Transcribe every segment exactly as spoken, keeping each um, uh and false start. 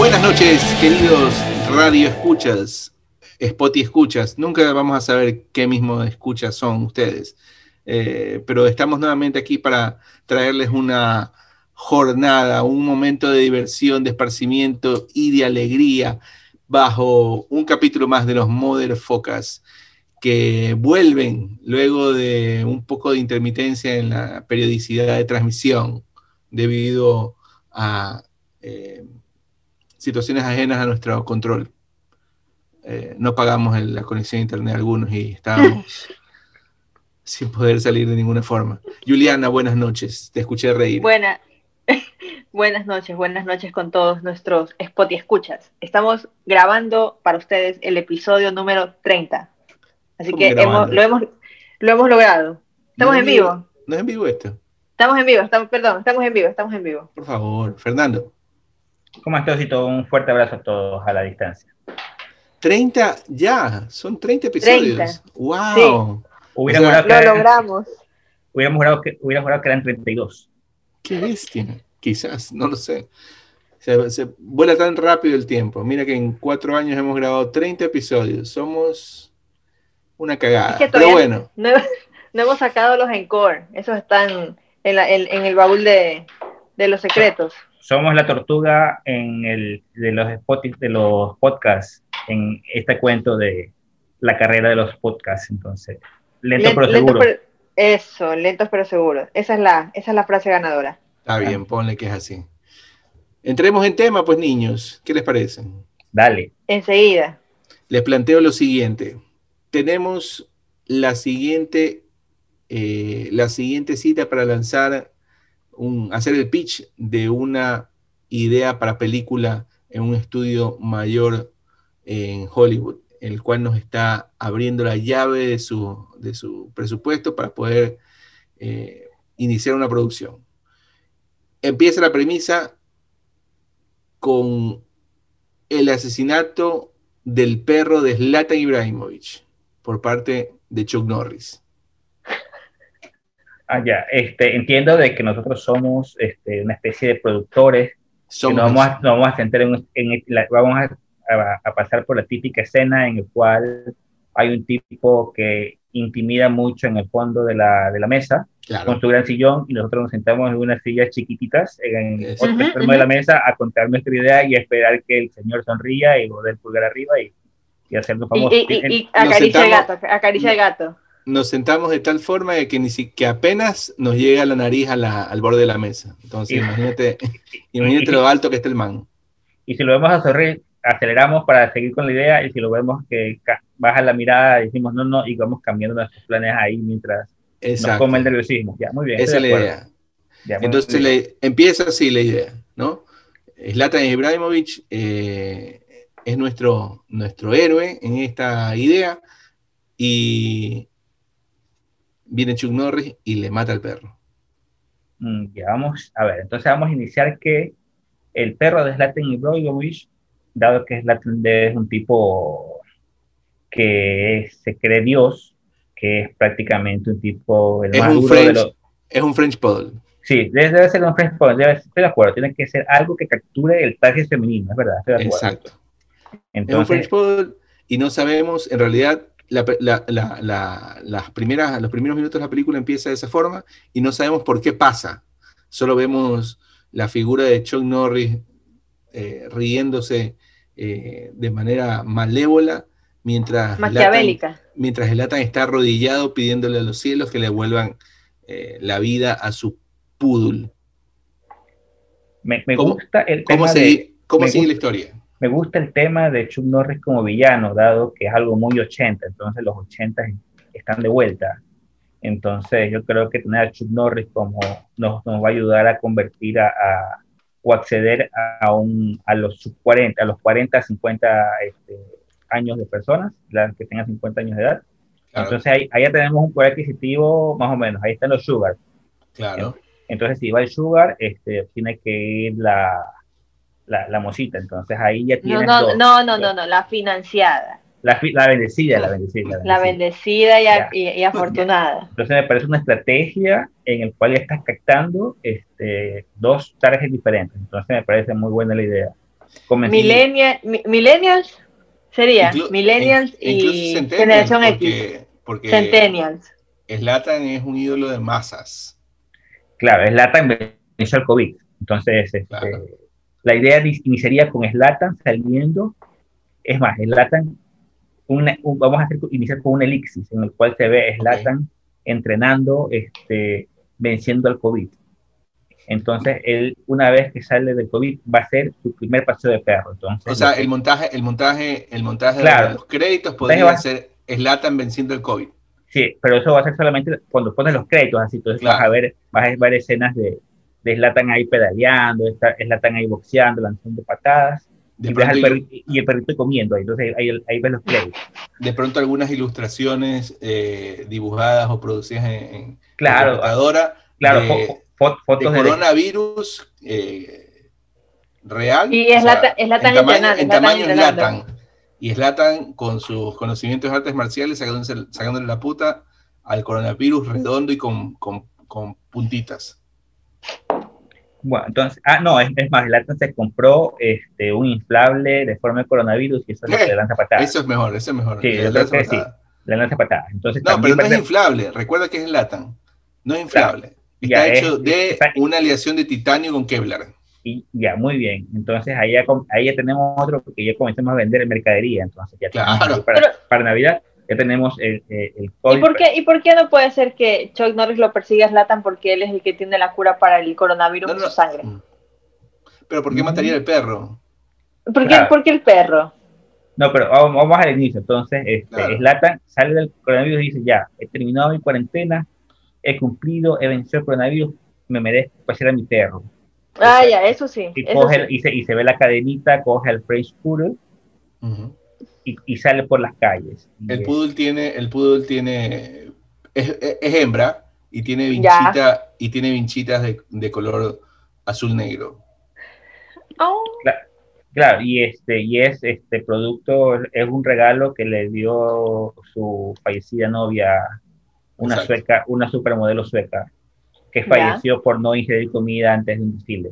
Buenas noches, queridos radio escuchas, Spotify escuchas. Nunca vamos a saber qué mismo escuchas son ustedes, eh, pero estamos nuevamente aquí para traerles una jornada, un momento de diversión, de esparcimiento y de alegría bajo un capítulo más de los Mother Focas, que vuelven luego de un poco de intermitencia en la periodicidad de transmisión debido a eh, situaciones ajenas a nuestro control. Eh, no pagamos el, la conexión a internet algunos y estábamos sin poder salir de ninguna forma. Juliana, buenas noches, te escuché reír. Buena, buenas noches, buenas noches con todos nuestros Spotify escuchas. Estamos grabando para ustedes el episodio número treinta. Así ¿Cómo que hemos, grabando? lo, hemos, lo hemos logrado. ¿No es Estamos en en vivo? vivo. ¿No es en vivo esto? Estamos en vivo, estamos, perdón, estamos en vivo, estamos en vivo. Por favor, Fernando. ¿Cómo estás, Osito? Un fuerte abrazo a todos a la distancia. treinta ya, son treinta episodios. treinta. ¡Wow! Sí. Hubiera O sea, jurado que Lo eran, logramos. hubiéramos jurado que, hubiera jurado que eran treinta y dos. ¡Qué bestia! Quizás, no lo sé. Se, se vuela tan rápido el tiempo. Mira que en cuatro años hemos grabado treinta episodios. Somos una cagada. Es que Pero todavía bueno. no, no hemos sacado los encore. Esos están en, la, en, en el baúl de, de los secretos. Somos la tortuga en el, de, los Spotify, de los podcasts, en este cuento de la carrera de los podcasts. Entonces, lento Lent, pero seguro. Lento, pero, eso, lentos pero seguros. Esa es la, esa es la frase ganadora. Está bien, ponle que es así. Entremos en tema, pues, niños. ¿Qué les parece? Dale. Enseguida. Les planteo lo siguiente. Tenemos la siguiente, eh, la siguiente cita para lanzar, un, hacer el pitch de una idea para película en un estudio mayor en Hollywood, el cual nos está abriendo la llave de su, de su presupuesto para poder eh, iniciar una producción. Empieza la premisa con el asesinato del perro de Zlatan Ibrahimovic por parte de Chuck Norris. Ah, ya. Este, entiendo de que nosotros somos este, una especie de productores. Somos que nos vamos, a, nos vamos a centrar en, en la, vamos a, a, a pasar por la típica escena en la cual hay un tipo que intimida mucho en el fondo de la, de la mesa, claro, con su gran sillón, y nosotros nos sentamos en unas sillas chiquititas en el otro extremo uh-huh. de la mesa a contar nuestra idea y a esperar que el señor sonría y poder pulgar arriba y, y hacernos famosos. Y, y, y, y acaricia el gato, acaricia el gato. Nos sentamos de tal forma de que, ni si, que apenas nos llega la nariz a la, al borde de la mesa. Entonces, y, imagínate, imagínate y, lo alto que está el man. Y si lo vemos a sonreír, aceleramos para seguir con la idea, y si lo vemos que baja la mirada, decimos no, no, y vamos cambiando nuestros planes ahí mientras Exacto. nos come el nerviosismo. Ya, muy bien. Esa es la idea. Ya, Entonces, le, empieza así la idea, ¿no? Zlatan Ibrahimovic eh, es nuestro, nuestro héroe en esta idea, y viene Chuck Norris y le mata al perro. Mm, ya vamos, a ver, entonces vamos a iniciar que el perro de Zlatan Ibrahimovic, dado que Zlatan es un tipo que se cree Dios, que es prácticamente un tipo el es más un duro French, de los... Es un French Poodle. Sí, debe, debe ser un French Poodle, debe, estoy de acuerdo, tiene que ser algo que capture el target femenino, es verdad, estoy de acuerdo. Exacto. Entonces, es un French Poodle y no sabemos, en realidad, La, la, la, la, las primeras, los primeros minutos de la película empieza de esa forma y no sabemos por qué pasa. Solo vemos la figura de Chuck Norris eh, riéndose eh, de manera malévola mientras maquiavélica. Zlatan, mientras Zlatan está arrodillado pidiéndole a los cielos que le vuelvan eh, la vida a su poodle. Me, me ¿Cómo, gusta el ¿cómo tema sigue, de, ¿cómo me sigue gusta, la historia? Me gusta el tema de Chuck Norris como villano, dado que es algo muy ochenta, entonces los ochenta están de vuelta. Entonces yo creo que tener a Chuck Norris como nos, nos va a ayudar a convertir a, a o acceder a, un, a los sub cuarenta, a los cuarenta, cincuenta este, años de personas, las que tengan cincuenta años de edad. Claro. Entonces ahí, ahí ya tenemos un poder adquisitivo más o menos, ahí están los sugar. Claro. Entonces si va el sugar, este, tiene que ir la, la, la mosita, entonces ahí ya tienes no, no, dos, no, no, dos. no, no, la financiada. La, la bendecida, la bendecida. La bendecida, la bendecida y, y, y afortunada. Entonces me parece una estrategia en el cual ya estás captando este, dos targets diferentes. Entonces me parece muy buena la idea. Millennial, mi, millennials sería, Inclu millennials in y generación porque, X. porque Centennials. Zlatan es un ídolo de masas. Claro, Zlatan venció el COVID. Entonces, este, Claro. la idea iniciaría con Zlatan saliendo. Es más, Zlatan, una, un, vamos a hacer, iniciar con un elixir en el cual se ve Zlatan okay. entrenando, este, venciendo el COVID. Entonces, él, una vez que sale del COVID, va a ser su primer paseo de perro. Entonces, o sea, que, el montaje, el montaje, el montaje claro, de los créditos podría va, ser Zlatan venciendo el COVID. Sí, pero eso va a ser solamente cuando pones los créditos, así. Entonces claro. vas a ver, vas a ver escenas de, de Zlatan ahí pedaleando, Zlatan ahí boxeando, lanzando patadas, de y, ves al perrito, y el perrito comiendo, ahí, entonces ahí, ahí, ahí ves los créditos. De pronto algunas ilustraciones eh, dibujadas o producidas en, en claro, computadora claro, de, fo fo fotos de coronavirus eh, real, y es o sea, Zlatan, en tamaño, en tamaño entrenando. Zlatan. Y Zlatan, con sus conocimientos de artes marciales, sacándole, sacándole la puta al coronavirus redondo y con, con, con puntitas. Bueno, entonces, ah, no, es, es más, Zlatan se compró este, un inflable de forma de coronavirus y eso es lo que le lanza patadas. Eso es mejor, eso es mejor. Sí, le yo creo que sí, le lanza patadas. Entonces, no, también pero no ser... es inflable, recuerda que es Zlatan, no es inflable. Claro, está ya hecho es, de está, una aleación de titanio con Kevlar. Y ya, muy bien. Entonces ahí ya, ahí ya tenemos otro, porque ya comenzamos a vender en mercadería. Entonces ya claro. tenemos para, Pero, para Navidad, ya tenemos el, el COVID. ¿Y por, qué, ¿Y por qué no puede ser que Chuck Norris lo persiga a Zlatan porque él es el que tiene la cura para el coronavirus no, no, en su sangre? Pero ¿por qué mm. mataría al perro? ¿Por qué, claro. ¿Por qué el perro? No, pero vamos, vamos al inicio. Entonces, este, claro. Zlatan sale del coronavirus y dice, ya, he terminado mi cuarentena, he cumplido, he vencido el coronavirus, me merezco pasear a mi perro. Ah, Exacto. Ya, eso sí. Y, eso coge, sí. Y, se, y se ve la cadenita, coge al French Poodle uh -huh. y, y sale por las calles. El poodle tiene, el poodle tiene, es, es, es hembra y tiene vinchita, y tiene vinchitas de, de color azul negro. Oh. Claro, claro, y este, y es este producto, es un regalo que le dio su fallecida novia, una Exacto. sueca, una supermodelo sueca, que falleció por no ingerir comida antes de un desfile.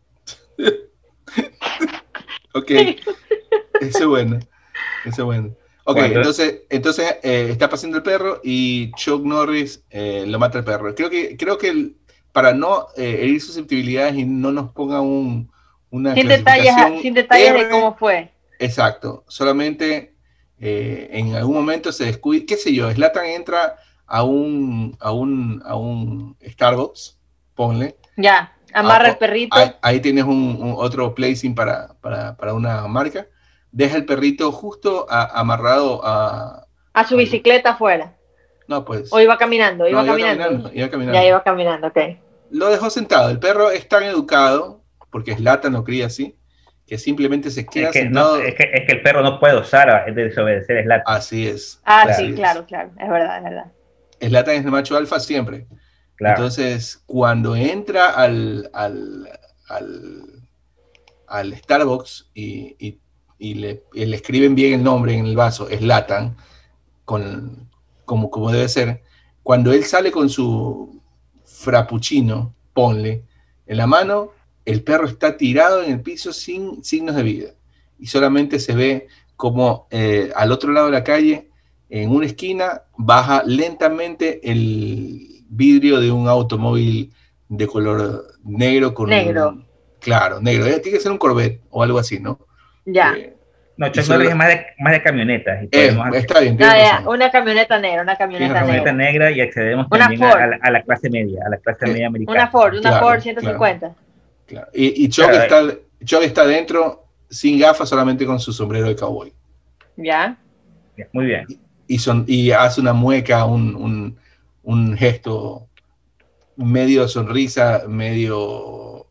Ok, eso es bueno, eso es bueno. Ok, bueno, entonces, entonces eh, está pasando el perro y Chuck Norris eh, lo mata el perro. Creo que, creo que el, para no eh, herir susceptibilidades y no nos ponga un, una sin detalles, sin detalles R, de cómo fue. Exacto, solamente eh, en algún momento se descuida, qué sé yo, Zlatan entra a un, a un, a un Starbucks, ponle. Ya, amarra el perrito. Ahí, ahí tienes un, un otro placing para, para, para una marca. Deja el perrito justo a, amarrado a... A su bicicleta afuera. No, pues... O iba caminando, iba, no, caminando. Iba caminando, iba caminando. Ya iba caminando, ok. Lo dejó sentado. El perro es tan educado, porque Zlatan lo cría así, que simplemente se queda es que sentado... No, es, que, es que el perro no puede usar de desobedecer a Zlatan. Así es. Ah, así sí, es. claro, claro. Es verdad, es verdad. Zlatan es el macho alfa siempre. Claro. Entonces, cuando entra al, al, al, al Starbucks y, y, y, le, y le escriben bien el nombre en el vaso, Zlatan, con, como, como debe ser, cuando él sale con su frappuccino, ponle, en la mano, el perro está tirado en el piso sin signos de vida. Y solamente se ve como eh, al otro lado de la calle, en una esquina, baja lentamente el vidrio de un automóvil de color negro con negro. Un, claro, negro. Eh, tiene que ser un Corvette o algo así, ¿no? Ya. Eh, no, Chuck Norris es más de, más de camionetas. Y eh, está bien. Ah, ya, una camioneta negra, una camioneta, una camioneta negra. negra y accedemos una también a, a, la, a la clase media, a la clase eh, media americana. Una Ford, una claro, Ford ciento cincuenta. Claro, claro. Y, y Chuck, claro, está, Chuck está dentro sin gafas, solamente con su sombrero de cowboy. Ya. Muy bien. Y, son, y hace una mueca, un, un, un gesto medio sonrisa, medio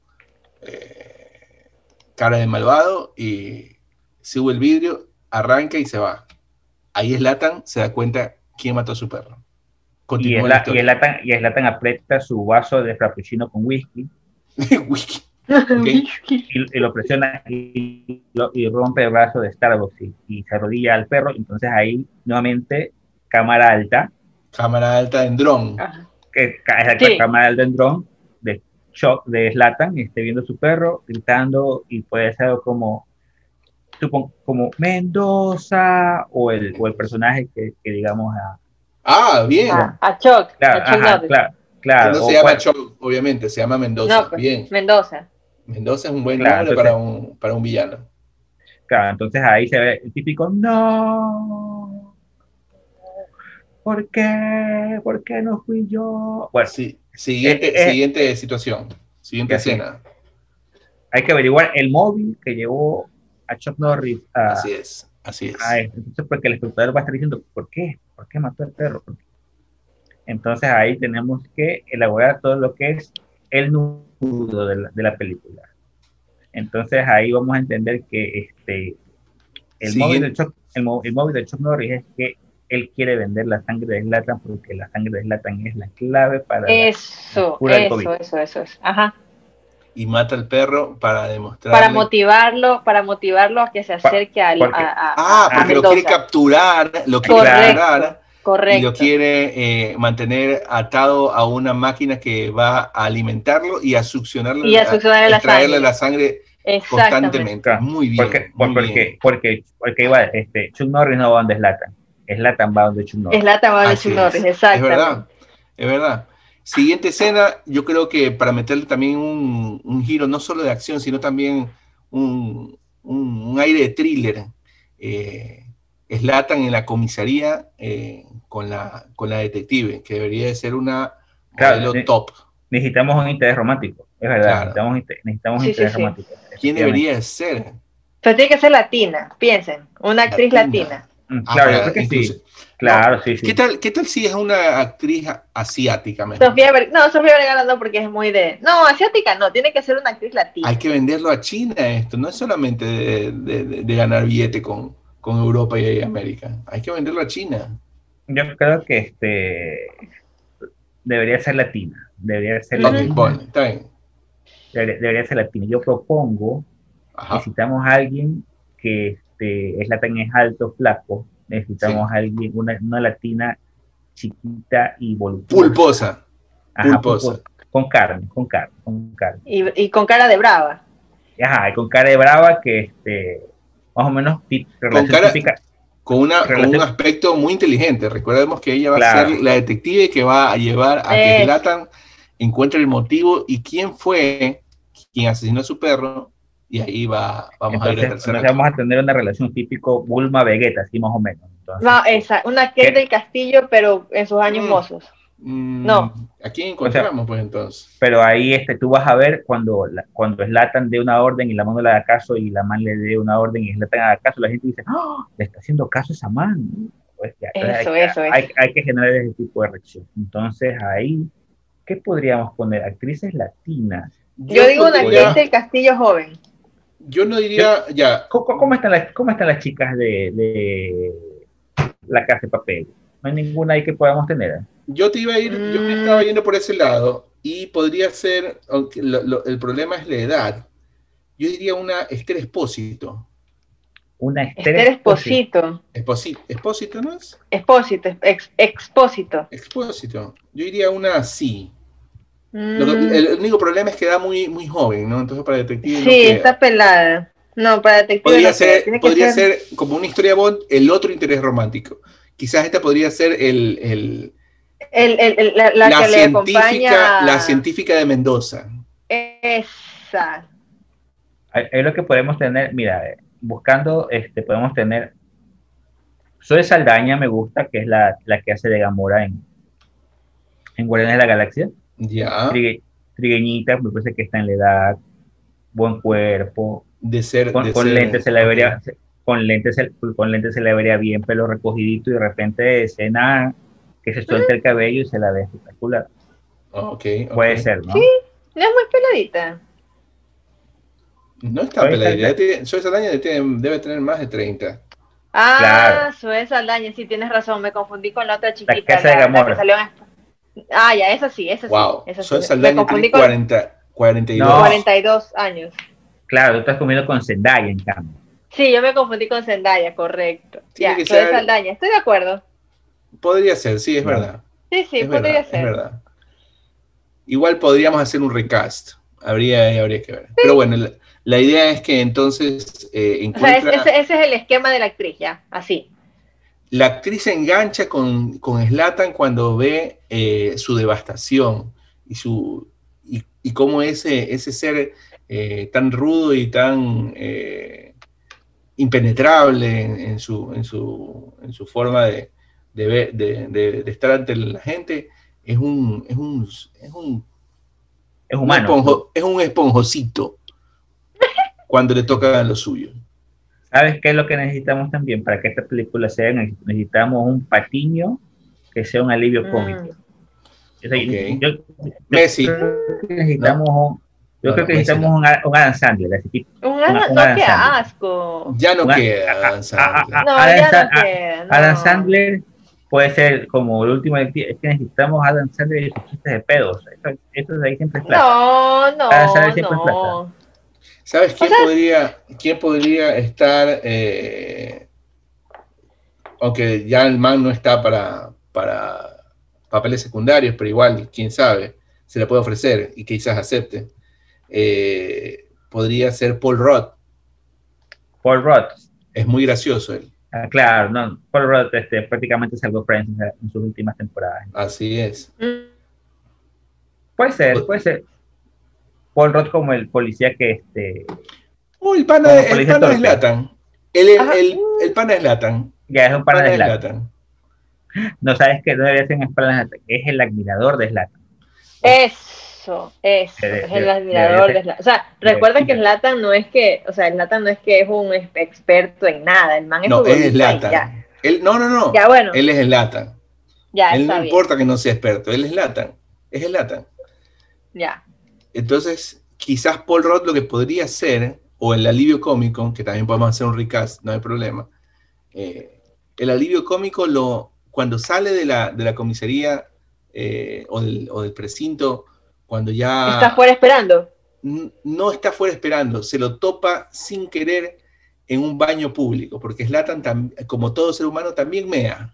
eh, cara de malvado, y sube el vidrio, arranca y se va. Ahí Zlatan se da cuenta quién mató a su perro. Continúa y, la, y, Zlatan, y Zlatan aprieta su vaso de frappuccino con whisky. Whisky. Okay. y, y lo presiona y, lo, y rompe el brazo de Starbucks y, y se arrodilla al perro. Entonces ahí nuevamente cámara alta. Cámara alta en dron. Que, sí. Cámara alta en dron de Chuck, de Zlatan, esté viendo a su perro, gritando, y puede ser algo como Supongo, como Mendoza o el, o el personaje que, que digamos a... Ah, bien. A, a Chuck, Claro, a Chuck ajá, Norris. claro, Que claro. no se O llama cual, Choc, obviamente, se llama Mendoza. No, pues, Bien. Mendoza. Mendoza es un buen claro, nombre para entonces, un, para un villano. claro, entonces ahí se ve el típico, no, ¿por qué? ¿Por qué no fui yo? Bueno, Sí. eh, Siguiente, eh, eh, siguiente situación. Siguiente ya sí, escena. hay que averiguar el móvil que llevó a Chuck Norris a, Así es. Así a es. esto. Entonces, porque el espectador va a estar diciendo, ¿por qué? ¿Por qué mató al perro? ¿Por qué? Entonces ahí tenemos que elaborar todo lo que es el nudo de la, de la película. Entonces ahí vamos a entender que este, el móvil de Siguiente. Chuck, el, mo- el móvil de Chuck Norris es que él quiere vender la sangre de Zlatan porque la sangre de Zlatan es la clave para la, la Eso, cura del COVID. eso, eso, eso es. Ajá. Y mata al perro para Para demostrarle. motivarlo, para motivarlo a que se Pa- acerque al- a, porque, a, Ah, a, a porque lo quiere Mendoza. capturar, lo quiere claro, capturar Correcto, y lo correcto. quiere eh, mantener atado a una máquina que va a alimentarlo y a succionarle, Y a a succionarle la extraerle la sangre. sangre Exactamente. constantemente. claro, Muy porque, bien, por- muy porque, bien. porque, porque iba, este, Chuck Norris no va donde Zlatan, Zlatan va donde Chuck Es Norris. la tabla de Así Chuck Norris, es. Es verdad, exactamente. es verdad. Siguiente escena, yo creo que para meterle también un, un giro, no solo de acción, sino también un, un, un aire de thriller. Eh, Zlatan en la comisaría eh, con, la, con la detective, que debería de ser una Claro, modelo ne- top, necesitamos un interés romántico, es verdad, claro. necesitamos, inter- necesitamos un Sí, sí, interés sí. romántico, ¿Quién efectivamente. debería de ser? Pero tiene que ser latina, piensen, una actriz Latina. latina. Mm, Ah, Claro, yo creo para que incluso. sí, No, claro, sí, ¿qué sí. tal, qué tal si es una actriz asiática mejor? Sofía Ver no, Sofía Vergara no, porque es muy de. No, asiática no, tiene que ser una actriz Hay latina. que venderlo a China esto, no es solamente de, de- de- de ganar billete con, con Europa y América, hay que venderlo a China. Yo creo que este debería ser latina, debería ser Ok, Ujú. latina, ponle, está bien. debería, debería ser latina. Yo propongo, Ajá. necesitamos a alguien que este, es latina, es alto, flaco, Sí. necesitamos a alguien, una, una latina chiquita y voluptuosa. Pulposa, Ajá, pulposa. pulpo, con carne, con carne, con carne. Y, y con cara de brava. Ajá, y con cara de brava que este, más o menos tip- Con relación cara, típica, con una, con un relación, aspecto muy inteligente. Recordemos que ella va a ser claro. la detective que va a llevar a que Es, Zlatan encuentre el motivo y quién fue quien asesinó a su perro. Y ahí va, vamos a ir al Entonces, tercer entonces acto. vamos a tener una relación típico Bulma-Vegeta, así más o menos. Entonces, no, que, esa, una Kate que, del Castillo, pero en sus años Mm, mozos. mm, No, ¿A quién o sea, encontramos, pues entonces? pero ahí este, tú vas a ver cuando, la- cuando Zlatan dé una orden y la man no le haga caso y la man le dé una orden y Zlatan haga caso, la gente dice, ¡ah! Le está haciendo caso a esa man. Pues ya, entonces hay, eso, que- eso, eso. hay, hay que generar ese tipo de reacción. Entonces ahí, ¿qué podríamos poner? Actrices latinas. Yo Yo digo una Kate pondría, del Castillo joven. yo no Yo, diría, ya, ¿cómo, cómo están las, cómo están las chicas de, de La Casa de Papel? No hay ninguna ahí que podamos tener. yo te iba a ir, yo me estaba Mm, yendo por ese lado y podría ser, aunque lo- lo- el problema es la edad, yo diría una Esther Expósito. Una Esther Esther Esposito. Expósito. Expósito, ¿Expósito no es? Expósito, ex, expósito. Expósito. Yo diría una así. Lo que- Mm, el, el único problema es que da muy, muy joven, ¿no? Entonces para detective no sí, queda. está pelada. No, para detective Podría no queda. ser, Tiene que podría ser ser como una historia Bond, el otro interés romántico. Quizás esta podría ser el, el- el, el, el- la, la la que le científica, la acompaña. científica de Mendoza. Esa. Ahí, ahí lo que podemos tener, mira, eh, buscando, este, podemos tener. Zoe Saldaña me gusta, que es la, la que hace de Gamora en, en Guardianes de la Galaxia. Ya, Trigue- trigueñita, me parece que está en la edad, buen cuerpo, de ser, con, de con lentes ser, se la ok. vería, con lentes, se- con lentes se la vería bien, pelo recogidito y de repente escena que se suelte el cabello y se la ve espectacular. Ok, Puede ok. ser, Sí, ¿no? no es muy peladita. No es tan Zoe peladita, Saldaña, ya tiene- Zoe Saldaña tiene- debe tener más de treinta. Ah, claro, Zoe Saldaña, sí, tienes razón, me confundí con la otra la que chiquita, hace de la, la que Gamora. salió en... Ah, ya, esa sí, esa sí, Wow, esa sí. Zoe Me Saldaña tiene confundí con cuarenta, cuarenta y dos. No, cuarenta y dos años. claro, tú estás comiendo con Zendaya en cambio. Sí, yo me confundí con Zendaya, correcto. Tiene Ya, que Zoe ser, Saldaña, estoy de acuerdo. podría ser, sí, es ¿No? verdad. Sí, sí, Es podría verdad, es ser. verdad. Igual podríamos hacer un recast. habría, habría que ver. Sí. Pero bueno, la, la idea es que entonces eh, encuentra... O sea, ese, ese es el esquema de la actriz, ya, así. La actriz se engancha con, con Zlatan cuando ve eh, su devastación y, su, y, y cómo ese, ese ser eh, tan rudo y tan eh, impenetrable en, en, su, en, su, en su forma de, de, ver, de, de, de estar ante la gente, es un, es un, es un, es humano, un esponjo, es un esponjosito cuando le toca lo suyo. ¿Sabes qué es lo que necesitamos también para que esta película sea? Necesitamos un Patiño que sea un alivio mm. cómico. O sea, okay. yo, yo, Messi. Creo que necesitamos, no. un, yo no, creo que no, necesitamos no. un, un Adam Sandler. Así que, un, una, un no, Adam qué Sandler. Asco. Ya no una, queda Adam Sandler. A, a, a, no, Adam, ya no queda. No. Adam Sandler puede ser como el último. Es que necesitamos Adam Sandler y sus chistes de pedos. Eso, eso de ahí siempre es plata. No, no, Adam Sandler siempre no. es plata. ¿Sabes quién, o sea, podría, quién podría estar, eh, aunque ya el man no está para, para papeles secundarios, pero igual, quién sabe, se le puede ofrecer y quizás acepte? Eh, podría ser Paul Rudd. Paul Rudd. Es muy gracioso él. Ah, claro, no, Paul Rudd este, prácticamente salvó Friends en sus últimas temporadas. Así es. Puede ser, puede ser. Paul Rudd como el policía que este. Oh, el pana, el pana de Zlatan. El, el, el, el pana de Zlatan. Ya es un pana, pana de Zlatan. No sabes que no debería ser un pana de Zlatan, es el admirador de Zlatan. Eso, eso, de, es el de, admirador de Zlatan. O sea, de, recuerda de, que Zlatan no es que, o sea, Zlatan no es que es un experto en nada, el man es no, es Zlatan. Él, no, no, no. Ya, bueno. Él es Zlatan. Ya, él no bien. importa que no sea experto, él es Zlatan. Es Zlatan. Ya. Entonces, quizás Paul Rudd lo que podría ser, o el alivio cómico, que también podemos hacer un recast, no hay problema. Eh, el alivio cómico, lo, cuando sale de la, de la comisaría eh, o, del, o del precinto, cuando ya... ¿Está fuera esperando? No está fuera esperando, se lo topa sin querer en un baño público, porque Zlatan, como todo ser humano, también mea.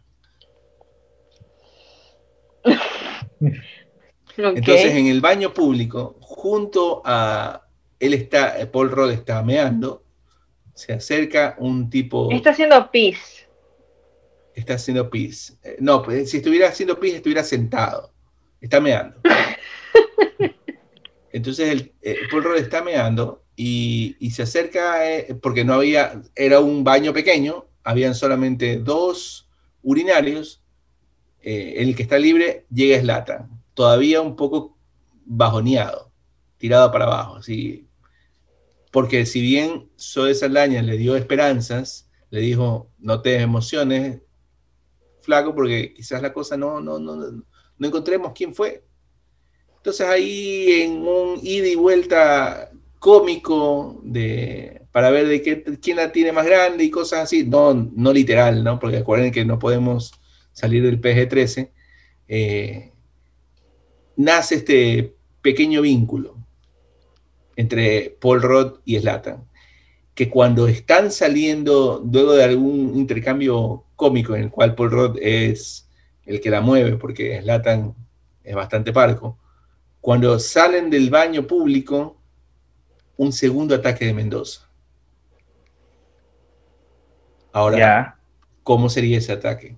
Okay. Entonces, en el baño público, junto a él está, Paul Rudd está meando, se acerca un tipo... Está haciendo pis. Está haciendo pis. No, pues, si estuviera haciendo pis, estuviera sentado. Está meando. Entonces, el, eh, Paul Rudd está meando y, y se acerca, eh, porque no había, era un baño pequeño, habían solamente dos urinarios, eh, el que está libre llega Zlatan, todavía un poco bajoneado, tirado para abajo, así. Porque si bien Zoe Saldaña le dio esperanzas, le dijo, no te emociones, flaco, porque quizás la cosa no, no, no, no encontremos quién fue. Entonces ahí en un ida y vuelta cómico de, para ver de qué, quién la tiene más grande y cosas así, no, no literal, ¿no? Porque acuérdense que no podemos salir del P G trece, eh, nace este pequeño vínculo entre Paul Rudd y Zlatan, que cuando están saliendo, luego de algún intercambio cómico en el cual Paul Rudd es el que la mueve, porque Zlatan es bastante parco, cuando salen del baño público, un segundo ataque de Mendoza. Ahora, yeah. ¿Cómo sería ese ataque?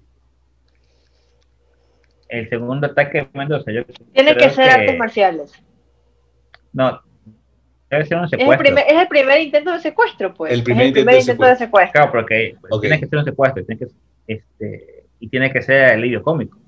El segundo ataque de Mendoza. Yo Tiene que ser que... artes marciales. No, debe ser un secuestro. Es el, primer, es el primer intento de secuestro, pues. El primer, es el primer intento, intento de secuestro. De secuestro. Claro, porque okay. Tiene que ser un secuestro, tiene que, este, y tiene que ser alivio cómico.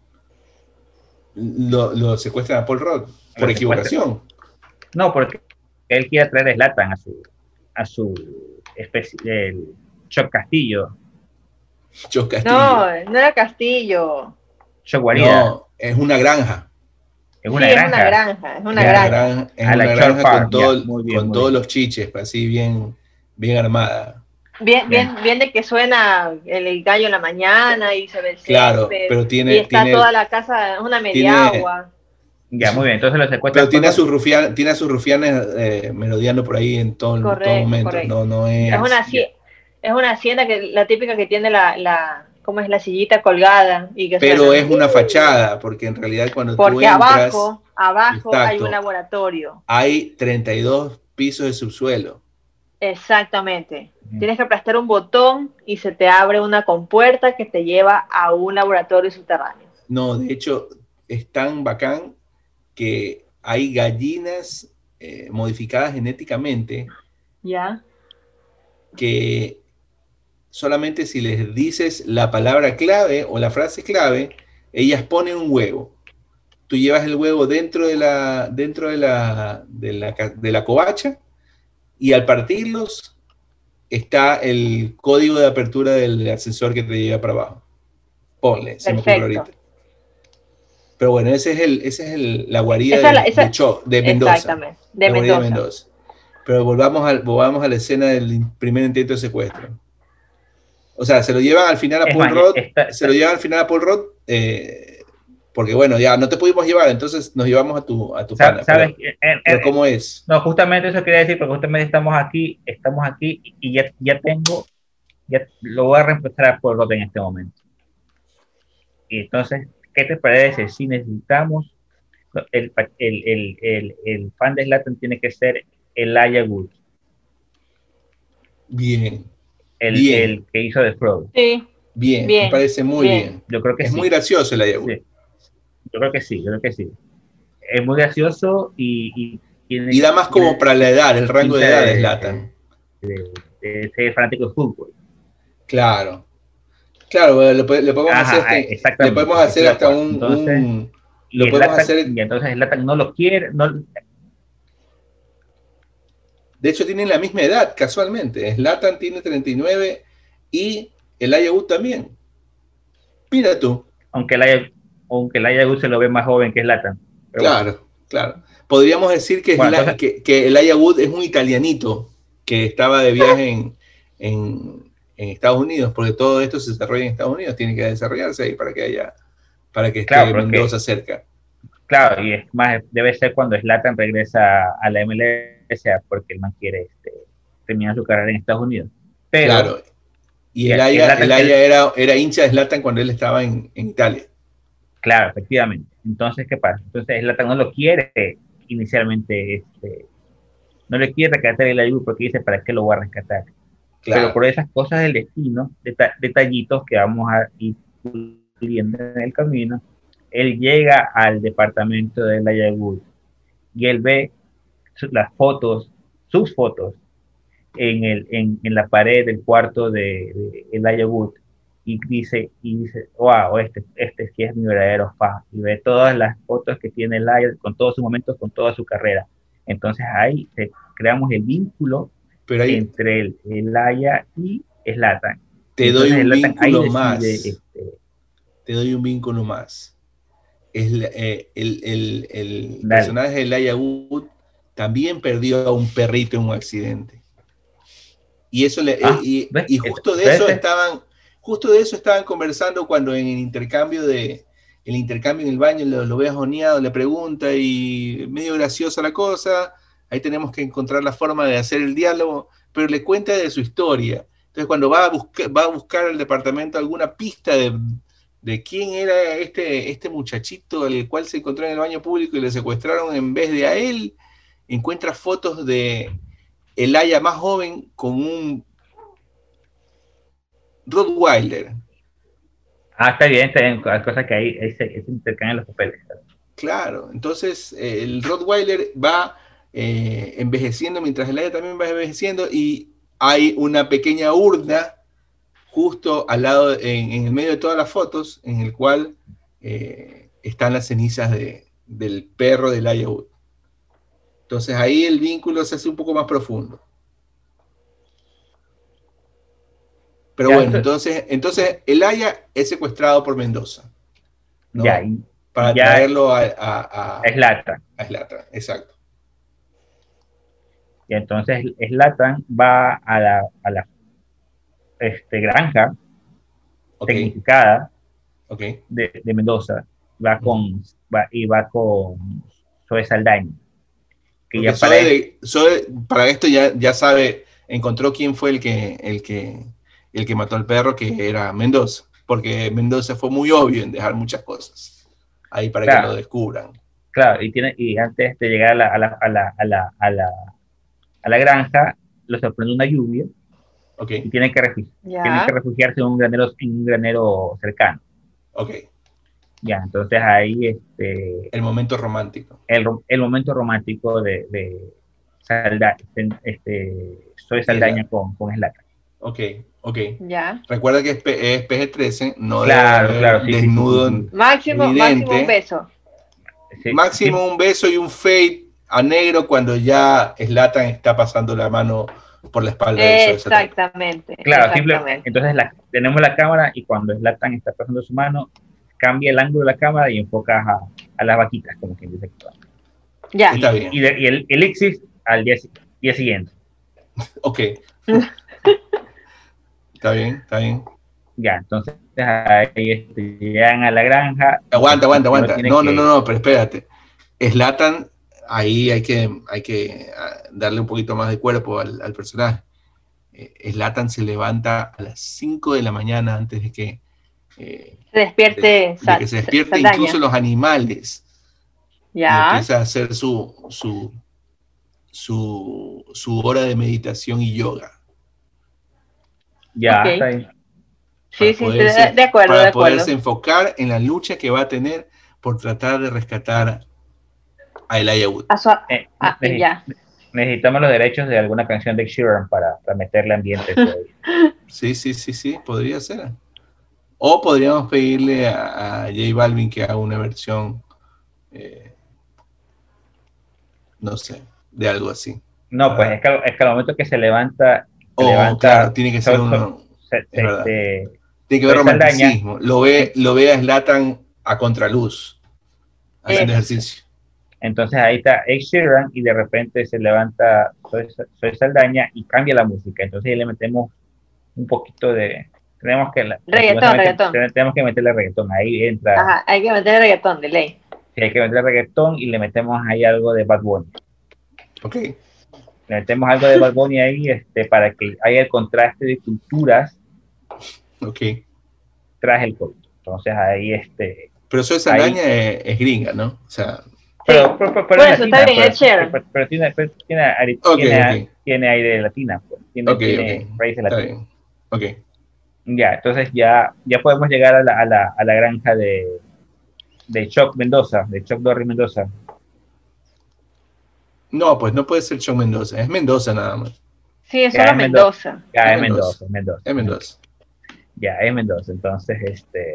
Lo, lo secuestran a Paul Rudd por lo equivocación. No, porque él quiere traer a Zlatan a su a su especie el Choc Castillo. Choc Castillo. No, no era Castillo. Choc Guarida. No, es una granja. Es una, sí, granja. es una granja. Es una ya, granja. Gran, es a una la granja Park, con, todo, ya, muy bien, con muy todos bien. los chiches, así bien, bien armada. Bien, bien, bien de que suena el, el gallo en la mañana y se ve el claro, césped, pero tiene, y está tiene, toda la casa, es una media tiene, agua. Ya, muy bien, entonces lo secuestran. Pero tiene a sus rufianes, tiene a sus rufianes eh, merodeando por ahí en todo, correcto, todo momento. Correcto. No, no es. Es una, es una hacienda que la típica que tiene la, la ¿cómo es? La sillita colgada. Y que pero suena, es una fachada, porque en realidad cuando porque tú entras. abajo, abajo hay Exacto. un laboratorio. Hay treinta y dos pisos de subsuelo. Exactamente. Tienes que aplastar un botón y se te abre una compuerta que te lleva a un laboratorio subterráneo. No, de hecho, es tan bacán que hay gallinas eh, modificadas genéticamente ¿Ya? que solamente si les dices la palabra clave o la frase clave, ellas ponen un huevo. Tú llevas el huevo dentro de la, dentro de la, de la, de la covacha y al partirlos está el código de apertura del ascensor que te lleva para abajo. Ponle, se me ocurre Perfecto. ahorita. Pero bueno, ese es, el, ese es el, la guarida Esa es la- de, esa- de, Cho, de Mendoza. Exactamente, de La guarida de Mendoza. Mendoza. Pero volvamos, al, volvamos a la escena del primer intento de secuestro. O sea, se lo llevan al final a Es Paul más, Rudd, está, se lo llevan al final a Paul Rudd, eh, porque bueno, ya no te pudimos llevar, entonces nos llevamos a tu, a tu pana. ¿sabes? Pero, Eh, eh, pero ¿cómo es? No, justamente eso quería decir, porque justamente estamos aquí, estamos aquí y ya, ya tengo, ya lo voy a reemplazar por Rota en este momento. Y entonces, ¿qué te parece si necesitamos, el, el, el, el, el fan de Zlatan tiene que ser Elijah Wood, Bien, el, bien, el que hizo The Frodo? Sí, bien, bien, me parece muy bien. bien. Yo creo que Es sí. muy gracioso el Ayahu. Sí. Yo creo que sí, yo creo que sí. Es muy gracioso y, y tiene, Y da más como para la edad, el rango de edad de Zlatan. de, de ser fanático de fútbol. Claro. Claro, le, le podemos Ajá, hacer, este, le exactamente, podemos estoy hacer de hasta acuerdo. un, Entonces, un- lo y podemos Zlatan, hacer. y entonces Zlatan no lo quiere, no, De hecho, tienen la misma edad, casualmente. Zlatan tiene treinta y nueve y el Ayahu también. Mira tú. aunque el Aya, aunque el Aya se lo ve más joven que Zlatan. Pero Claro, bueno. claro. Podríamos decir que, Bueno, es la, entonces, que, que el Ayahu es un italianito que estaba de viaje en, en, en Estados Unidos, porque todo esto se desarrolla en Estados Unidos, tiene que desarrollarse ahí para que haya, para que esté claro, Mendoza porque, cerca. claro, y es más, debe ser cuando Zlatan regresa a la M L S, porque el man quiere este, terminar su carrera en Estados Unidos. Pero, Claro. Y y, el y Aya, Zlatan, el Aya él, era, era hincha de Zlatan cuando él estaba en, en Italia. claro, efectivamente. Entonces, ¿qué pasa? Entonces, Zlatan no lo quiere inicialmente, este, no le quiere rescatar el Ayahu porque dice, ¿para qué lo voy a rescatar? Claro. Pero por esas cosas del destino, deta detallitos que vamos a ir puliendo en el camino, él llega al departamento de Elijah Wood y él ve las fotos, sus fotos, en, el, en, en la pared del cuarto de, de Elijah Wood y dice, y dice, wow, este, este sí es mi verdadero fan. Y ve todas las fotos que tiene Elijah con todos sus momentos, con toda su carrera. Entonces ahí te, creamos el vínculo Pero ahí entre el, el Aya y Zlatan. te Y doy entonces un Zlatan ahí vínculo decide, más. este, Te doy un vínculo más. Es, eh, el, el, el dale. personaje de Elijah Wood también perdió a un perrito en un accidente. Y eso le, Ah, eh, y, ¿ves? y justo de eso Entonces, estaban, justo de eso estaban conversando cuando en el intercambio de el intercambio en el baño lo, lo ve ajoneado, le pregunta y medio graciosa la cosa. Ahí tenemos que encontrar la forma de hacer el diálogo, pero le cuenta de su historia. Entonces, cuando va a buscar, va a buscar al departamento alguna pista de, de quién era este, este muchachito al cual se encontró en el baño público y le secuestraron en vez de a él, encuentra fotos de el Aya más joven con un Rottweiler. ah, está bien, está bien, hay cosas que ahí, ahí se, se intercambian los papeles. Claro, entonces eh, el Rottweiler va eh, envejeciendo mientras el Aya también va envejeciendo y hay una pequeña urna justo al lado, en, en el medio de todas las fotos, en el cual eh, están las cenizas de, del perro del Aya Wood. Entonces ahí el vínculo se hace un poco más profundo. Pero Ya, bueno, entonces, entonces el Aya es secuestrado por Mendoza, ¿no? Ya, y, Para y ya traerlo a, a, a, es Zlatan. a Zlatan, exacto. Y entonces Zlatan va a la, a la este, granja Okay. tecnificada Okay. de, de Mendoza, va con, va, y va con Zoe Saldaña. Que Porque ya Zoe, para, de, Zoe, para esto ya, ya sabe, encontró quién fue el que, el, que, el que mató al perro, que era Mendoza. Porque Mendoza fue muy obvio en dejar muchas cosas ahí para claro, que lo descubran. Claro, y, tiene, y antes de llegar a la, a la, a la, a la, a la, a la granja, lo sorprende una lluvia Ok, y tiene que, refugi- tiene que Ya. refugiarse en un granero, en un granero cercano. ok. Ya, entonces ahí este, El momento romántico. el, ro- el momento romántico de, de Salda, este, Soy Y es Saldaña la. con, con Zlatan. Ok, ok. Ya. Recuerda que es, P- es P G trece, no debe Claro, haber claro, sí, sí, sí, sí, desnudo sí. Máximo, máximo un evidente. beso. Sí, sí, Máximo un beso y un fade a negro cuando ya Zlatan está pasando la mano por la espalda de Zoe Saldaña. Exactamente, claro, simple, exactamente. entonces la, tenemos la cámara y cuando Zlatan está pasando su mano, cambia el ángulo de la cámara y enfocas a, a las vaquitas, como quien dice. Ya. Está Y, bien. y, de- y el elixir al día, si- día siguiente. Ok. Está bien, está bien. Ya, entonces ahí este, llegan a la granja y pues Aguanta, aguanta, primero aguanta. tiene No, no, no, que, no, pero espérate. Zlatan, ahí hay que, hay que ah, darle un poquito más de cuerpo al, al personaje. Eh, Zlatan se levanta a las cinco de la mañana antes de que, eh, Se de, despierte de Sa- que se Sa- despierte incluso Saldaña. los animales y Ya. empieza a hacer su, su, su, su hora de meditación y yoga ya, está Ok. ahí. Sí, para sí, estoy poderse, de, de acuerdo, de para poderse acuerdo. enfocar en la lucha que va a tener por tratar de rescatar a Elijah Wood. A su- Eh, ah, ne- ya. necesitamos los derechos de alguna canción de Sheeran para, para meterle ambiente todavía. Sí, sí, sí, sí, podría ser. O podríamos pedirle a, a J Balvin que haga una versión, eh, no sé, de algo así. No, pues Para... es que, es que al momento que se levanta, se O, claro, levanta, tiene que ser so- so- uno, se- es se- verdad. este, Tiene que haber Soy Saldaña, romanticismo. Lo ve, en- lo ve a Zlatan a contraluz, haciendo Eso. ejercicio. entonces ahí está Ed Sheeran y de repente se levanta Soy, Soy Saldaña y cambia la música. Entonces ahí le metemos un poquito de, tenemos que, Reggaetón, lastimosamente, reggaetón. tenemos que meterle reggaetón. Ahí entra, Ajá, hay que meter reggaetón de ley. si hay que meterle reggaetón y le metemos ahí algo de Bad Bunny. Ok, Le metemos algo de Bad Bunny ahí este, para que haya el contraste de culturas ok. tras el COVID. Entonces ahí, este, Pero Zoe Saldaña ahí, es, es gringa, ¿no? O sea, Sí. pero, pero, pero, pero Por es eso está latina, bien, Ed pero, Sheeran. pero, pero tiene, pero tiene, ari- ok, tiene, ok, tiene aire latina, pues, tiene, ok, ok. tiene raíces Está latinas. bien. Ok. Ya, entonces ya, ya podemos llegar a la, a la, a la granja de, de Chuck Mendoza, de Chuck Dorry Mendoza. No, pues no puede ser Shawn Mendoza, es Mendoza nada más. Sí, es Ya solo es Mendoza, Mendoza. ya Es es Mendoza, Mendoza, es Mendoza, es Mendoza. ya es Mendoza. Entonces, este,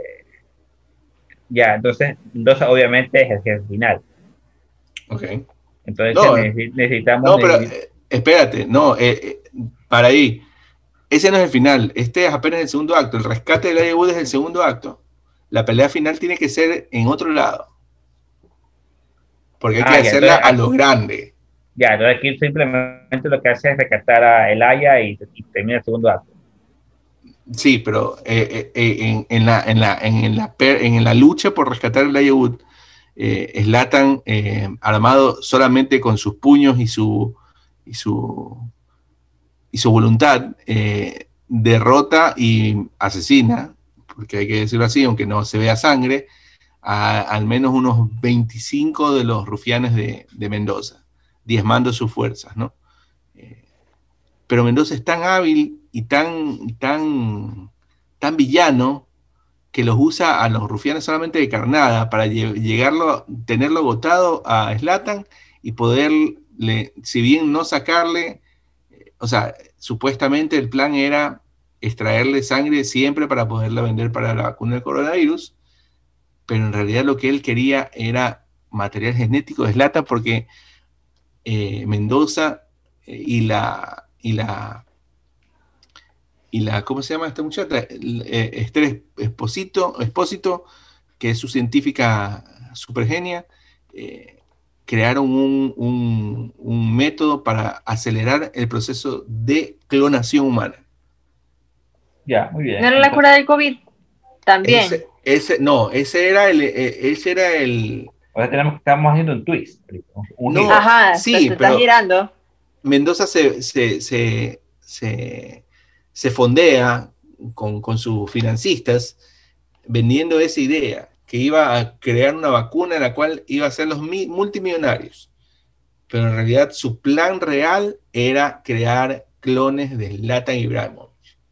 ya, entonces Mendoza obviamente es el jefe final. Ok. Entonces No, necesi- necesitamos, no, pero necesi- eh, espérate, no, eh, eh, para ahí. Ese no es el final, este es apenas el segundo acto. El rescate de Elijah Wood es el segundo acto. La pelea final tiene que ser en otro lado, porque hay que ah, ya, hacerla entonces, a ah, lo grande. ya, entonces aquí simplemente lo que hace es rescatar a Elaya y, y termina el segundo acto. Sí, pero eh, eh, en, en, la, en, la, en, la, en la lucha por rescatar a Elijah Wood, eh, Zlatan, eh, armado solamente con sus puños y su, y su, y su voluntad, eh, derrota y asesina, porque hay que decirlo así, aunque no se vea sangre, a al menos unos veinticinco de los rufianes de, de Mendoza, diezmando sus fuerzas, ¿no? Eh, pero Mendoza es tan hábil y tan, tan, tan villano que los usa a los rufianes solamente de carnada para llegarlo, tenerlo agotado a Zlatan y poderle, si bien no sacarle, o sea, supuestamente el plan era extraerle sangre siempre para poderla vender para la vacuna del coronavirus, pero en realidad lo que él quería era material genético de Zlatan porque eh, Mendoza eh, y la y la y la ¿cómo se llama esta muchacha? Eh, Esther Espósito, Espósito, que es su científica supergenia, eh, crearon un, un, un método para acelerar el proceso de clonación humana. Ya, muy bien. ¿No era la Entonces, cura del COVID? También. Ese, ese, no, ese era el, ese era el. ahora tenemos que estamos haciendo un twist, un, un giro. No, Ajá, te, sí, te estás pero girando. Mendoza se, se, se, se, se fondea con, con sus financistas vendiendo esa idea. que iba a crear una vacuna en la cual iba a ser los multimillonarios. Pero en realidad su plan real era crear clones de Zlatan Ibrahimovic.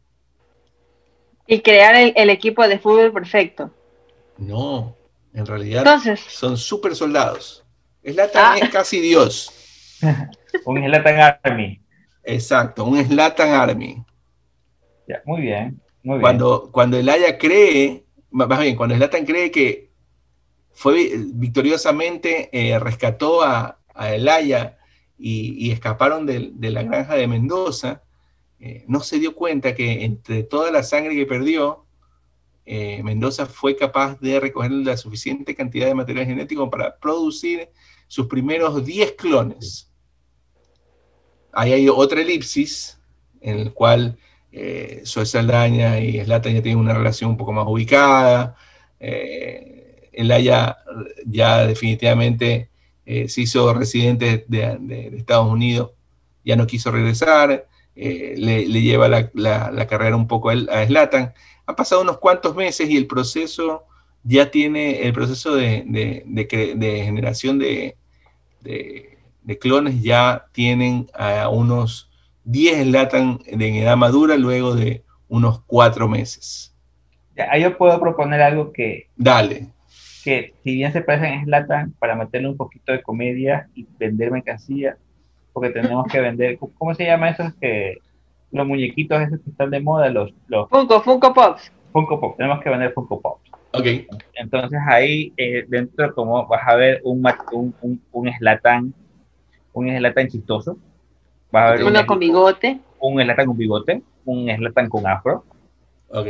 Y crear el, el equipo de fútbol perfecto. No, en realidad Entonces, son super soldados. Zlatan ah. es casi Dios. Un Zlatan Army. Exacto, un Zlatan Army. Ya, muy bien, muy cuando, bien. Cuando el Haya cree, más bien, cuando Zlatan cree que fue victoriosamente, eh, rescató a, a el Haya y, y escaparon de, de la granja de Mendoza, eh, no se dio cuenta que entre toda la sangre que perdió, eh, Mendoza fue capaz de recoger la suficiente cantidad de material genético para producir sus primeros diez clones. Ahí hay otra elipsis en el cual eh, Zoe Saldaña y Zlatan ya tienen una relación un poco más ubicada. Eh, el Haya ya definitivamente eh, se hizo residente de, de, de Estados Unidos, ya no quiso regresar, eh, le, le lleva la, la, la carrera un poco a, a Zlatan. Han pasado unos cuantos meses y el proceso ya tiene, el proceso de, de, de, de generación de, de, de clones ya tienen a unos diez Zlatan en edad madura luego de unos cuatro meses. Ya, ahí yo puedo proponer algo que, Dale. que si bien se parecen a Zlatan, para meterle un poquito de comedia y vender mercancía, porque tenemos que vender, ¿cómo se llama esos que, los muñequitos esos que están de moda, los, los Funko, Funko Pops. Funko Pop, tenemos que vender Funko Pops. Ok. Entonces ahí eh, dentro como vas a ver un, un, un, un Zlatan, un Zlatan chistoso, vas a ver uno un, con bigote, un Zlatan con bigote, un Zlatan con afro, ok,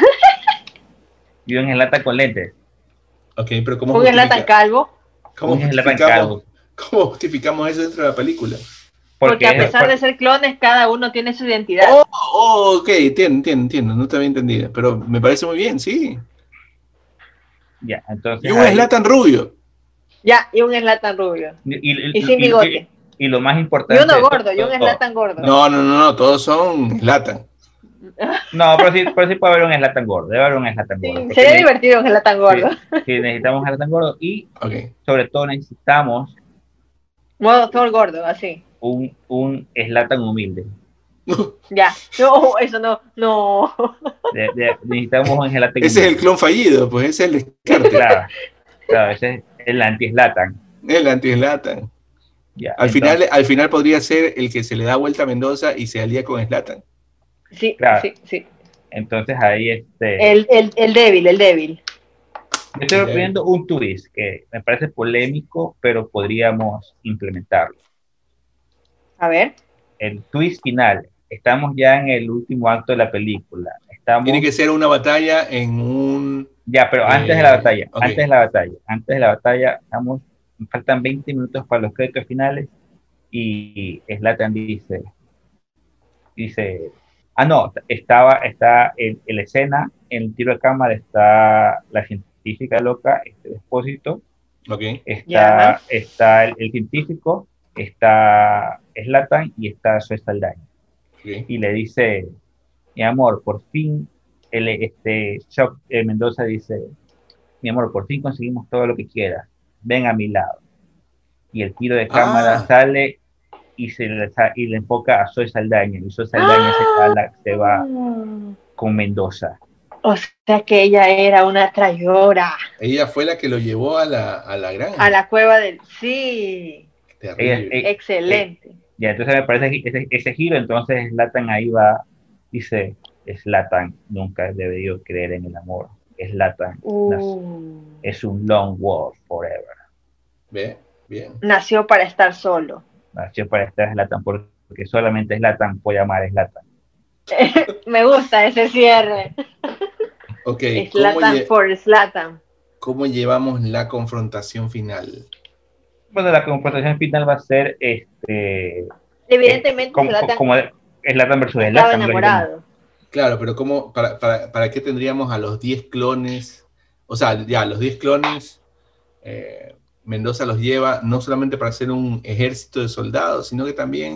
y un Zlatan con lentes. Ok, pero ¿cómo un Zlatan calvo. ¿Cómo un Zlatan justificamos, calvo. ¿Cómo justificamos eso dentro de la película? Porque, porque a pesar porque, de ser clones, cada uno tiene su identidad. Oh, oh ok, entiendo, entiendo, entiendo, no te había entendido, pero me parece muy bien, sí. Ya, entonces Y un ahí, Zlatan rubio. Ya, y un Zlatan rubio. Y, y, y sin y, bigote. Y, y lo más importante. Y uno gordo, todo, y un Zlatan gordo. No, no, no, no, todos son Zlatan. No, pero sí, pero sí puede haber un Zlatan gordo, debe haber un Zlatan gordo. Sí, sería divertido un Zlatan gordo. Sí, sí, necesitamos un Zlatan gordo y okay. sobre todo necesitamos modo todo gordo, así. Un, un Zlatan humilde. Ya, no, eso no, no. De, de, necesitamos un Zlatan humilde. Ese es el clon fallido, pues ese es el descarte. Claro, claro, ese es el anti-Zlatan. El anti-Zlatan. Ya, al, entonces, final, al final podría ser el que se le da vuelta a Mendoza y se alía con Zlatan. Sí, claro. sí, sí. Entonces ahí este... El, el, el débil, el débil. Yo estoy proponiendo un twist que me parece polémico, pero podríamos implementarlo. A ver. El twist final. Estamos ya en el último acto de la película. Estamos... Tiene que ser una batalla en un... Ya, pero eh, antes de la batalla. Okay. Antes de la batalla. Antes de la batalla, estamos... faltan veinte minutos para los créditos finales y Zlatan dice... Dice... Ah, no, estaba, está en, en la escena, en el tiro de cámara está la científica loca, este Despósito, okay. está, yeah. está el, el científico, está Zlatan y está Zoe Saldaña. Okay. Y le dice, mi amor, por fin, el, este, Chuck eh, Mendoza dice, mi amor, por fin conseguimos todo lo que quieras, ven a mi lado. Y el tiro de cámara ah. sale y se le, y le enfoca a Zoe Saldaña, y Zoe Saldaña ah. se, cala, se va con Mendoza. O sea que ella era una traidora. Ella fue la que lo llevó a la, a la granja. A la cueva del... Sí. Terrible. Ella, eh, Excelente. Eh, ya, entonces me parece ese, ese giro, entonces Zlatan ahí va, dice, Zlatan nunca debió creer en el amor. Zlatan uh. es un long walk forever. Bien, bien. Nació para estar solo. Nació para estar Zlatan porque solamente Zlatan puede amar a Zlatan. Me gusta ese cierre. Ok. Zlatan for Zlatan. ¿Cómo llevamos la confrontación final? Bueno, la confrontación final va a ser este. Evidentemente, eh, como, Zlatan, como Zlatan versus Zlatan. Estaba enamorado. Claro, pero ¿cómo, para, para, ¿para qué tendríamos a los diez clones? O sea, ya, los diez clones. Eh, Mendoza los lleva no solamente para hacer un ejército de soldados, sino que también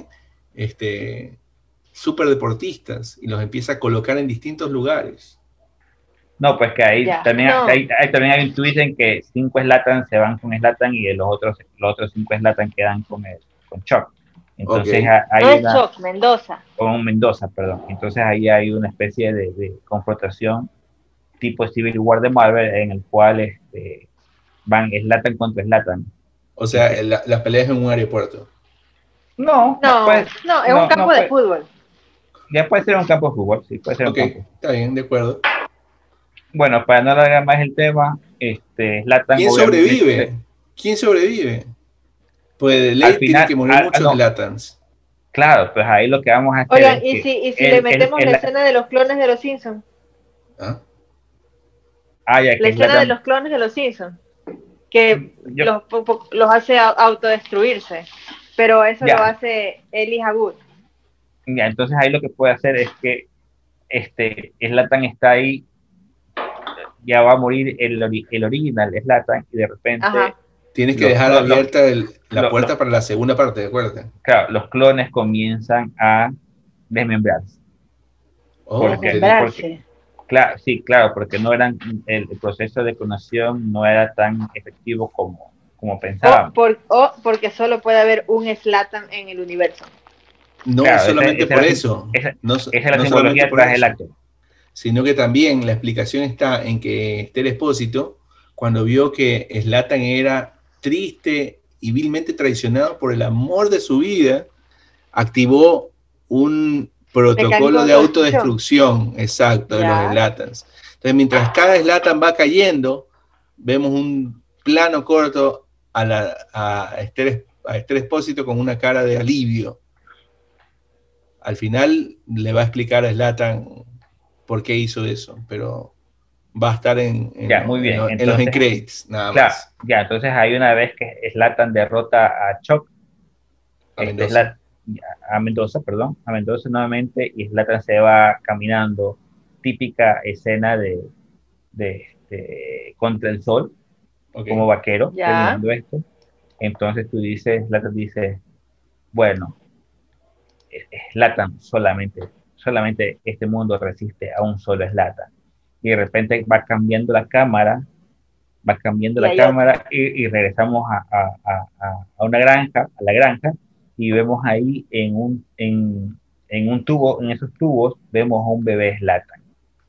este, súper deportistas y los empieza a colocar en distintos lugares. No, pues que ahí Ya, también, no. ahí, ahí también hay un tweet en que cinco Zlatan se van con Zlatan y los otros, los otros cinco Zlatan quedan con, el, con Chuck. Ok. Entonces ha- No hay es una, Choc, Mendoza. con Mendoza, perdón. Entonces ahí hay una especie de, de confrontación tipo Civil War de Marvel en el cual este, van Zlatan contra Zlatan. O Y sea, se- la, la pelea es en un aeropuerto. no, no, No, pues, no, es un no, campo no, de pues, fútbol. ya puede ser un campo de fútbol, sí, puede ser un Ok, campo. está bien, de acuerdo. Bueno, para no alargar más el tema, este, Zlatan ¿Quién obviamente, sobrevive? ¿Quién sobrevive? Pues de al ley tienen final, que morir ah, ah, muchos no, Zlatans. claro, pues ahí lo que vamos a hacer Oigan, es ¿y que si, y si le el, el, metemos la el, escena de los clones de los Simpsons? ¿Ah? ah, ya La que escena de Zlatan, los clones de los Simpsons, que yo, los, los hace a- autodestruirse, pero eso lo ya, hace Elijah Wood. ya, entonces ahí lo que puede hacer es que este, Zlatan está ahí, ya va a morir el, ori- el original Zlatan y de repente Ajá. Tienes que los, dejar clo- los, abierta el- la los, los, puerta para la segunda parte, acuérdate. claro, los clones comienzan a desmembrarse. Oh, Porque, te- porque, Desmembrarse. claro, sí, claro, porque no eran, el, el proceso de clonación no era tan efectivo como, como O, pensábamos. por, o porque solo puede haber un Zlatan en el universo. no Claro, esa, solamente esa, por es la, eso, esa, no, so- esa es la no solamente simbología por tras el eso, acto. sino que también la explicación está en que Esther Espósito, cuando vio que Zlatan era triste y vilmente traicionado por el amor de su vida, activó un Mecánico protocolo de de autodestrucción. autodestrucción exacto de los Ya. Zlatans. Entonces, mientras cada Zlatan va cayendo, vemos un plano corto a, la, a, Esther, a Esther Espósito con una cara de alivio. Al final le va a explicar a Zlatan por qué hizo eso, pero va a estar en, en, Ya, muy en, bien. en los Entonces, credits, nada claro, más. ya, entonces hay una vez que Zlatan derrota a Chuck, A este, Mendoza. Zlat- a Mendoza, perdón, a Mendoza nuevamente, y Zlatan se va caminando, típica escena de, de, de contra el sol, Ok. como vaquero, Ya. terminando esto. Entonces tú dices, Zlatan dice, bueno, Zlatan solamente, solamente este mundo resiste a un solo Zlatan. Y de repente va cambiando la cámara, va cambiando Y la hay otro. cámara y, y regresamos a, a, a, a, una granja, a la granja, y vemos ahí en un, en, en un tubo, en esos tubos, vemos a un bebé Zlatan.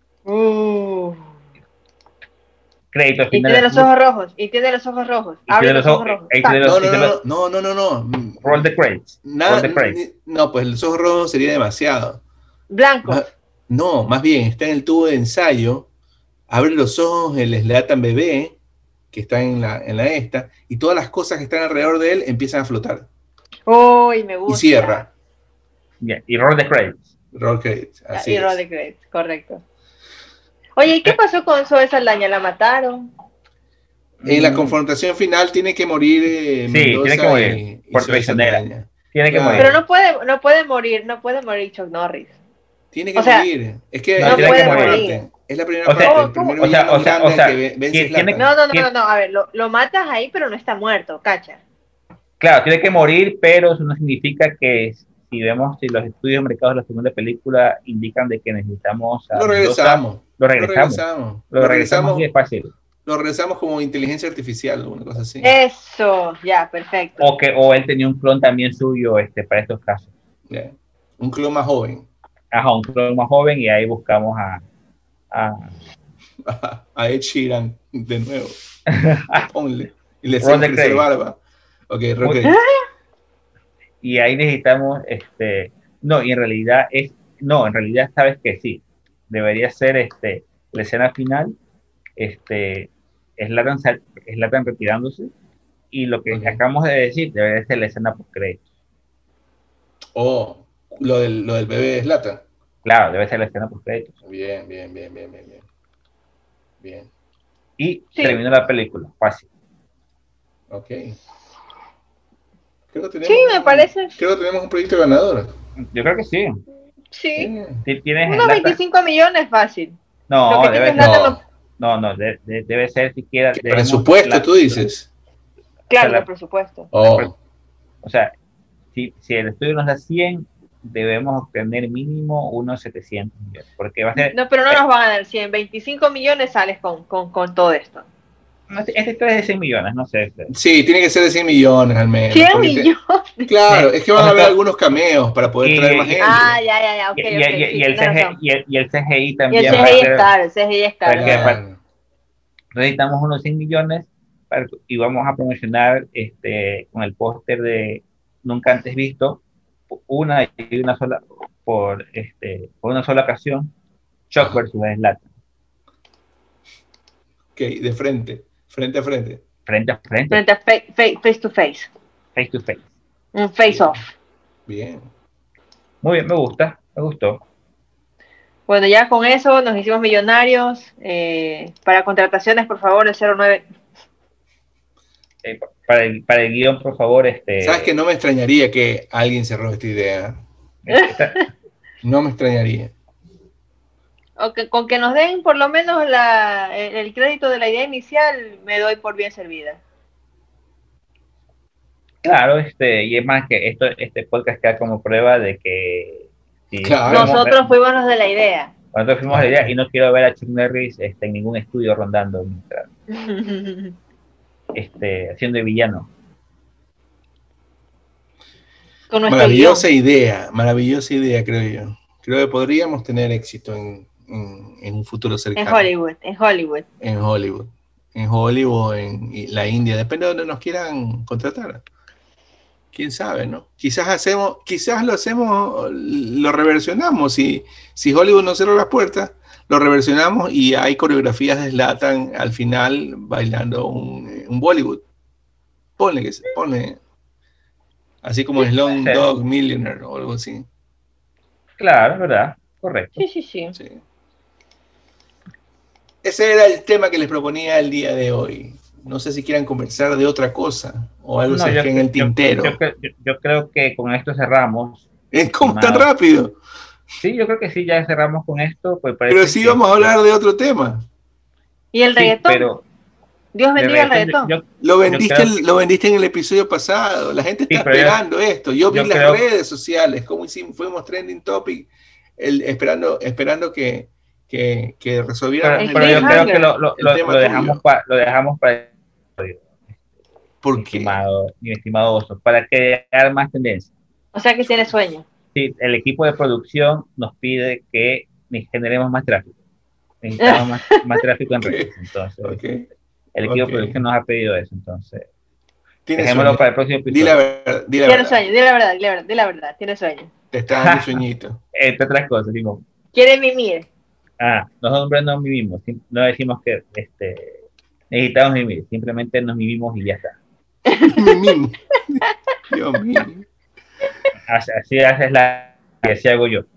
Uh. Crédito al Y final tiene del los tubo, ojos rojos. Y tiene los ojos rojos. y tiene Abre los los ojos ojos, rojos. ahí tiene ¡Tac! los, No, y no, tiene los, no, no, no, no, no. roll the credits, roll Nada, the credits. no, pues los ojos rojos sería demasiado. Blancos. Más- no, más bien, está en el tubo de ensayo, abre los ojos el Zlatan bebé, que está en la, en la esta, y todas las cosas que están alrededor de él empiezan a flotar. Uy, me Y gusta. cierra. Bien, y roll the credits. Roll credits, Ya, así y es. roll the credits, correcto. Oye, ¿y qué pasó con Zoe Saldaña? ¿La mataron? En la Mm, confrontación final tiene que morir eh, sí, tiene que Mendoza morir y, y por Zoe traicionera. Saldaña. Tiene que Claro. morir. Pero no puede, no puede morir, no puede morir Chuck Norris. Tiene que O sea, morir. Es que no, es tiene la que primera morir. parte. Es la primera O sea, parte. El ¿Cómo, primer cómo? O sea, villano o sea, grande o sea, al que ve- vence tiene, tiene, Zlatan. No, no, no, tiene- no, no, a ver, lo, lo matas ahí, pero no está muerto, cacha. claro, tiene que morir, pero eso no significa que si vemos, si los estudios de mercado de la segunda película indican de que necesitamos a Lo Mendoza, regresamos. lo Lo regresamos. regresamos. Lo Lo regresamos así de regresamos. fácil. Lo regresamos como inteligencia artificial o una cosa así. Eso, ya, perfecto. O que o él tenía un clon también suyo este, para estos casos. Yeah. Un clon más joven. Ajá, un clon más joven y ahí buscamos a... a A Ed Sheeran de nuevo. Ponle. Y le Roll hacemos the crecer credits. barba. Ok, roll Muy- credits. y ahí necesitamos, este, no, y en realidad es, no, en realidad sabes que sí, debería ser este, la escena final, este, Zlatan, sal- Zlatan retirándose, y lo que Ok. acabamos de decir debería ser la escena post créditos. Oh, lo del, lo del bebé de Zlatan. Claro, debe ser la escena post créditos. Bien, bien, bien, bien, bien, bien. Bien, Y Sí. terminó la película, fácil. ok. Creo que tenemos, Sí, me parece. Creo que tenemos un proyecto ganador. Yo creo que sí. Sí. Eh, Si tienes Unos Zlatan- veinticinco millones fácil. Lo no, que debe tiene ser, Zlatan no. no, no, de- de- debe ser siquiera. ¿Qué debemos presupuesto la- tú dices? Claro, la- el presupuesto. Oh, O sea, si, si el estudio nos da cien, debemos obtener mínimo unos setecientos millones. Porque va a ser, no, pero no nos van a dar cien, veinticinco millones sales con, con, con todo esto. Este, este es de cien millones, no sé. Este. Sí, tiene que ser de cien millones al menos. cien millones. Te, claro, es que van a haber algunos cameos para poder y, traer más gente. Ah, ya, ya, ya, ok, y, ok. Y, Sí, y, el C G, y, el, y el C G I también. Y el C G I es caro, el C G I es caro. Claro. Necesitamos unos cien millones para, y vamos a promocionar este, con el póster de Nunca Antes Visto, una y una sola, por, este, por una sola ocasión, Chuck versus Zlatan. Ok, de frente, frente a frente. Frente a frente. Frente a face, face, face to face. Face to face. Un face bien. off. Bien. Muy bien, me gusta, me gustó. Bueno, ya con eso nos hicimos millonarios. Eh, para contrataciones, por favor, el cero nueve. Eh, para, el, para el guión, por favor. Este... Sabes que no me extrañaría que alguien se robe esta idea. No me extrañaría. O que, con que nos den por lo menos la, el, el crédito de la idea inicial, me doy por bien servida. Claro, este, y es más que esto, este podcast queda como prueba de que si claro. nosotros fuimos los de la idea. Nosotros fuimos de la idea y no quiero ver a Chuck Norris este, en ningún estudio rondando mientras, este, haciendo de villano. Con maravillosa idea, maravillosa idea, creo yo. Creo que podríamos tener éxito en, en, en un futuro cercano. En Hollywood, en Hollywood. En Hollywood. En Hollywood, en la India, depende de donde nos quieran contratar. Quién sabe, ¿no? Quizás hacemos, quizás lo hacemos, lo reversionamos. Si, si Hollywood nos cierra las puertas, lo reversionamos y hay coreografías de Zlatan al final bailando un, un Bollywood. Ponle que se pone. Así como Slum Dog Millionaire o algo así. Claro, es verdad, correcto. Sí, sí, sí, sí. Ese era el tema que les proponía el día de hoy. No sé si quieran conversar de otra cosa o algo no, se quede en el tintero. Yo, yo, yo, yo creo que con esto cerramos. ¿Es como tan rápido? Sí, yo creo que sí, ya cerramos con esto. Pues pero sí que, vamos a hablar de otro tema. ¿Y el sí, reggaetón? Pero Dios bendiga el reggaetón. Yo, lo, vendiste el, lo vendiste en el episodio pasado. La gente está sí, esperando yo, esto. Yo vi yo las creo, redes sociales, cómo hicimos, fuimos trending topic, el, esperando, esperando que, que, que resolvieran. Pero, pero yo creo que lo, lo, lo, lo dejamos para lo dejamos para ¿Por mi qué? estimado, mi estimado Oso, para crear más tendencia. O sea que tiene sueño. Sí, el equipo de producción nos pide que generemos más tráfico. Necesitamos más, más tráfico en redes. Entonces, okay. el equipo okay. de producción nos ha pedido eso. Entonces, dejémoslo para el próximo episodio. Di la verdad. Di la tiene verdad. sueño, di la verdad, di la verdad, di la verdad, tiene sueño. Te está dando sueñito. Entre otras cosas, Simón. Quiere mimir. Ah, nosotros hombres no mimimos. No decimos que este, necesitamos mimir. Simplemente nos mimimos y ya está. Mimimos. Dios mío. Así, así haces la y así hago yo.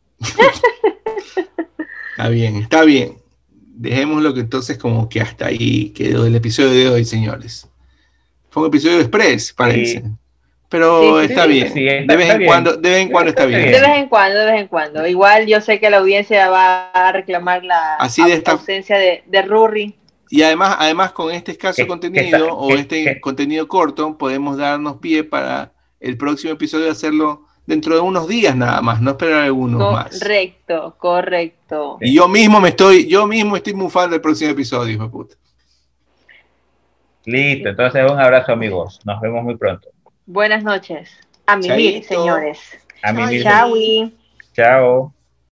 Está bien, está bien. Dejémoslo que entonces como que hasta ahí quedó el episodio de hoy, señores. Fue un episodio express, parece. Sí. Pero sí, está sí, bien. Sí, está, de vez está en bien. cuando, de vez en cuando está bien. De vez en cuando, de vez en cuando. Igual yo sé que la audiencia va a reclamar la Así de esta... ausencia de, de Rurri. Y además, además con este escaso ¿Qué, contenido qué está, o qué, este qué? contenido corto, podemos darnos pie para el próximo episodio hacerlo dentro de unos días nada más, no esperar algunos correcto, más. Correcto, correcto. Y yo mismo me estoy, yo mismo estoy mufando el próximo episodio, hijo de puta. Listo, entonces un abrazo, amigos. Nos vemos muy pronto. Buenas noches. A mimir, señores. A mimir. Chao. Chao.